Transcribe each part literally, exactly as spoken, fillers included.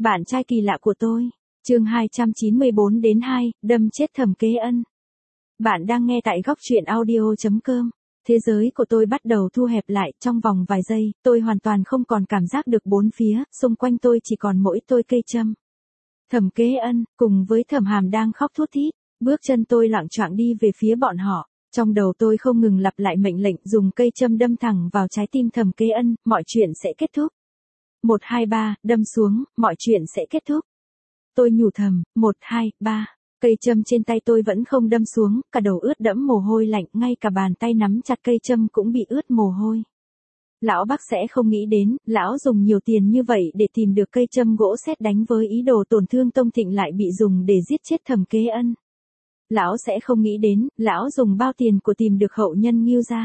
Bạn trai kỳ lạ của tôi. Chương hai trăm chín mươi bốn đến hai, đâm chết Thẩm Kế Ân. Bạn đang nghe tại góc truyện audio chấm com. Thế giới của tôi bắt đầu thu hẹp lại, trong vòng vài giây, tôi hoàn toàn không còn cảm giác được bốn phía, xung quanh tôi chỉ còn mỗi tôi cây châm. Thẩm Kế Ân, cùng với Thẩm Hàm đang khóc thút thít, bước chân tôi loạng choạng đi về phía bọn họ. Trong đầu tôi không ngừng lặp lại mệnh lệnh dùng cây châm đâm thẳng vào trái tim Thẩm Kế Ân, mọi chuyện sẽ kết thúc. một hai ba, đâm xuống, mọi chuyện sẽ kết thúc. Tôi nhủ thầm, một hai ba, cây châm trên tay tôi vẫn không đâm xuống, cả đầu ướt đẫm mồ hôi lạnh, ngay cả bàn tay nắm chặt cây châm cũng bị ướt mồ hôi. Lão Bắc sẽ không nghĩ đến, lão dùng nhiều tiền như vậy để tìm được cây châm gỗ sét đánh với ý đồ tổn thương Tông Thịnh lại bị dùng để giết chết Thẩm Kế Ân. Lão sẽ không nghĩ đến, lão dùng bao tiền của tìm được hậu nhân Ngưu gia.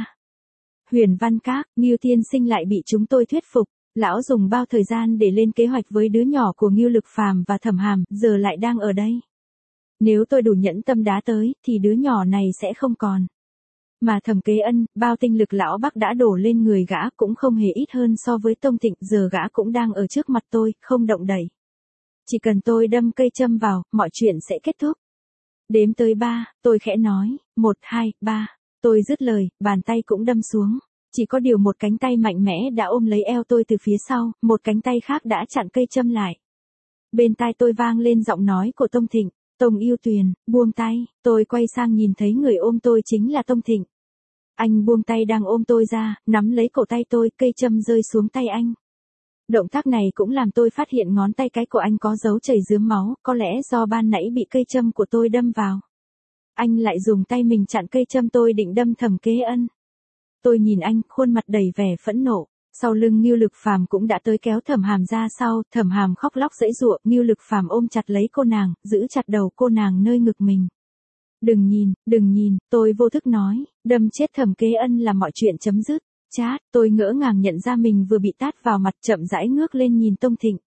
Huyền Văn Các, Ngưu Tiên Sinh lại bị chúng tôi thuyết phục. Lão dùng bao thời gian để lên kế hoạch với đứa nhỏ của Ngưu Lực Phàm và Thẩm Hàm, giờ lại đang ở đây. Nếu tôi đủ nhẫn tâm đá tới, thì đứa nhỏ này sẽ không còn. Mà Thẩm Kế Ân, bao tinh lực lão Bắc đã đổ lên người gã cũng không hề ít hơn so với Tông Thịnh, giờ gã cũng đang ở trước mặt tôi, không động đậy. Chỉ cần tôi đâm cây châm vào, mọi chuyện sẽ kết thúc. Đếm tới ba, tôi khẽ nói, một hai ba, tôi dứt lời, bàn tay cũng đâm xuống. Chỉ có điều một cánh tay mạnh mẽ đã ôm lấy eo tôi từ phía sau, một cánh tay khác đã chặn cây châm lại. Bên tai tôi vang lên giọng nói của Tông Thịnh, Tông Yêu Tuyền, buông tay, tôi quay sang nhìn thấy người ôm tôi chính là Tông Thịnh. Anh buông tay đang ôm tôi ra, nắm lấy cổ tay tôi, cây châm rơi xuống tay anh. Động tác này cũng làm tôi phát hiện ngón tay cái của anh có dấu chảy rướm máu, có lẽ do ban nãy bị cây châm của tôi đâm vào. Anh lại dùng tay mình chặn cây châm tôi định đâm Thẩm Kế Ân. Tôi nhìn anh, khuôn mặt đầy vẻ phẫn nộ. Sau lưng Ngưu Lực Phàm cũng đã tới kéo Thẩm Hàm ra sau, Thẩm Hàm khóc lóc giãy giụa, Ngưu Lực Phàm ôm chặt lấy cô nàng, giữ chặt đầu cô nàng nơi ngực mình. Đừng nhìn, đừng nhìn, tôi vô thức nói, đâm chết Thẩm Kế Ân là mọi chuyện chấm dứt. Chát, tôi ngỡ ngàng nhận ra mình vừa bị tát vào mặt, chậm rãi ngước lên nhìn Tông Thịnh.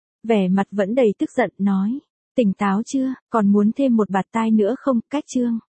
Vẻ mặt vẫn đầy tức giận, nói, tỉnh táo chưa, còn muốn thêm một bạt tai nữa không, cách chương.